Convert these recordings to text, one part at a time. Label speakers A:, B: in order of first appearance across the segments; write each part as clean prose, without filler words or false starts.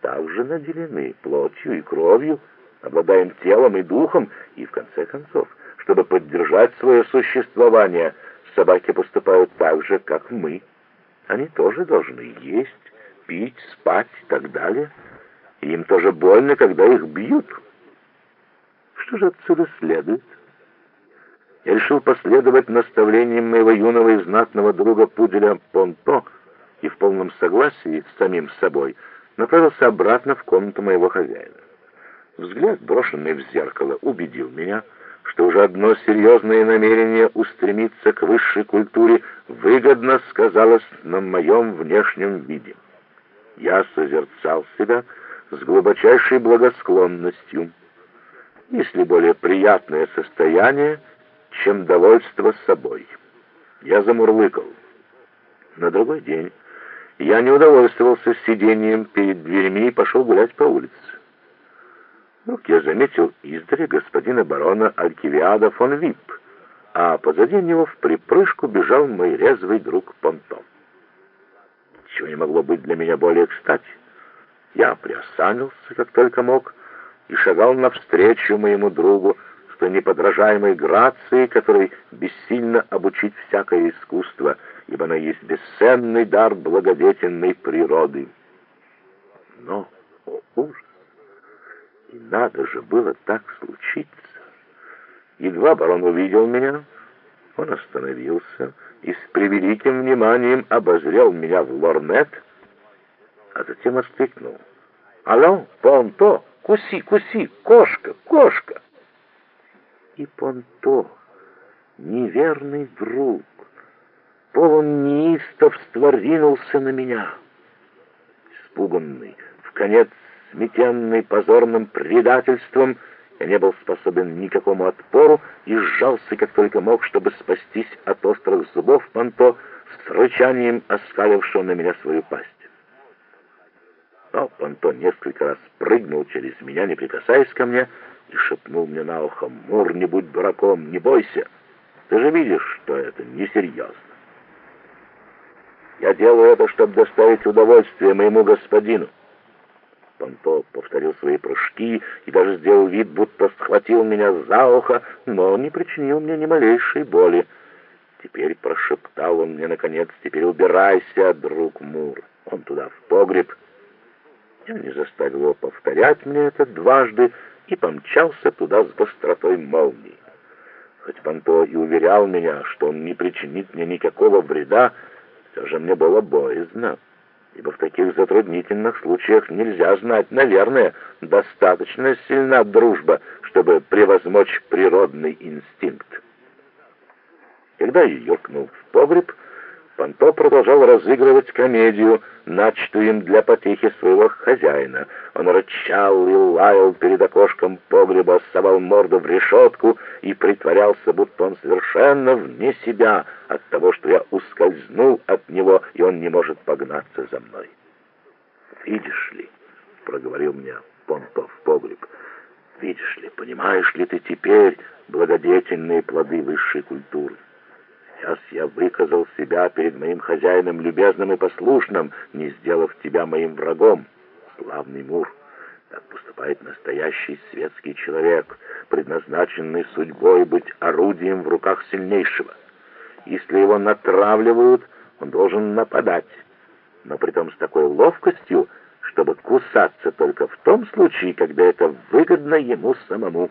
A: также наделены плотью и кровью, обладаем телом и духом, и, в конце концов, чтобы поддержать свое существование, собаки поступают так же, как мы. Они тоже должны есть, пить, спать и так далее. И им тоже больно, когда их бьют. Что же отсюда следует? Я решил последовать наставлениям моего юного и знатного друга пуделя Понто и в полном согласии с самим собой направился обратно в комнату моего хозяина. Взгляд, брошенный в зеркало, убедил меня, что уже одно серьезное намерение устремиться к высшей культуре выгодно сказалось на моем внешнем виде. Я созерцал себя с глубочайшей благосклонностью. Если более приятное состояние, чем довольство собой. Я замурлыкал. На другой день я не удовольствовался сидением перед дверьми и пошел гулять по улице. Вдруг я заметил издали господина барона Алькивиада фон Випп, а позади него в припрыжку бежал мой резвый друг Понто. Чего не могло быть для меня более кстати. Я приосанился, как только мог, и шагал навстречу моему другу с той неподражаемой грацией, которой бессильно обучить всякое искусство, ибо она есть бесценный дар благодетельной природы. Но, о ужас! И надо же было так случиться. Едва барон увидел меня, он остановился и с превеликим вниманием обозрел меня в лорнет, а затем воскликнул: «Алло, Понто, куси, куси, кошка, кошка!» И Понто, неверный друг, полон неистовства, ринулся на меня. Испуганный, вконец сметенный позорным предательством, я не был способен ни к какому отпору и сжался, как только мог, чтобы спастись от острых зубов Понто, с рычанием оскалившего на меня свою пасть. Но Понто несколько раз прыгнул через меня, не прикасаясь ко мне, и шепнул мне на ухо: «Мур, не будь дураком, не бойся. Ты же видишь, что это несерьезно. Я делаю это, чтобы доставить удовольствие моему господину». Понто повторил свои прыжки и даже сделал вид, будто схватил меня за ухо, но не причинил мне ни малейшей боли. «Теперь», — прошептал он мне наконец, — «теперь убирайся, друг Мур, он туда, в погреб». Я не заставил его повторять мне это дважды и помчался туда с быстротой молнии. Хоть Понто и уверял меня, что он не причинит мне никакого вреда, все же мне было боязно, ибо в таких затруднительных случаях нельзя знать, наверное, достаточно сильна дружба, чтобы превозмочь природный инстинкт. Когда я юркнул в погреб, Понто продолжал разыгрывать комедию, начатую им для потехи своего хозяина. Он рычал и лаял перед окошком погреба, совал морду в решетку и притворялся, будто он совершенно вне себя от того, что я ускользнул от него, и он не может погнаться за мной. «Видишь ли», — проговорил мне Понто в погреб, — «видишь ли, понимаешь ли ты теперь благодетельные плоды высшей культуры? Сейчас я выказал себя перед моим хозяином любезным и послушным, не сделав тебя моим врагом. Славный Мур, так поступает настоящий светский человек, предназначенный судьбой быть орудием в руках сильнейшего. Если его натравливают, он должен нападать, но притом с такой ловкостью, чтобы кусаться только в том случае, когда это выгодно ему самому».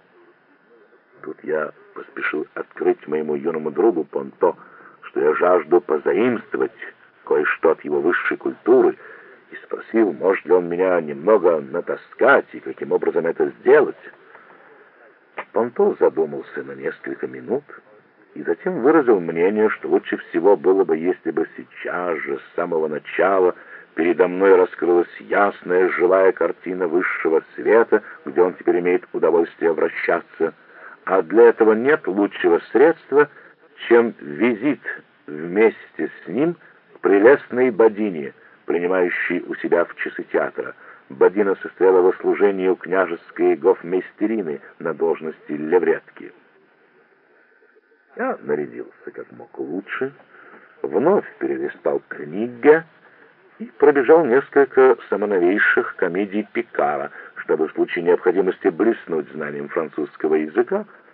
A: Тут я поспешил открыть моему юному другу Понто, что я жажду позаимствовать кое-что от его высшей культуры, и спросил, может ли он меня немного натаскать и каким образом это сделать. Понто задумался на несколько минут и затем выразил мнение, что лучше всего было бы, если бы сейчас же, с самого начала, передо мной раскрылась ясная, живая картина высшего света, где он теперь имеет удовольствие вращаться. А для этого нет лучшего средства, чем визит вместе с ним к прелестной Бодине, принимающей у себя в часы театра. Бодина состояла во служении у княжеской гофмейстерины на должности левретки. Я нарядился как мог лучше, вновь перелистал книги и пробежал несколько самоновейших комедий Пикара, чтобы в случае необходимости блеснуть знанием французского языка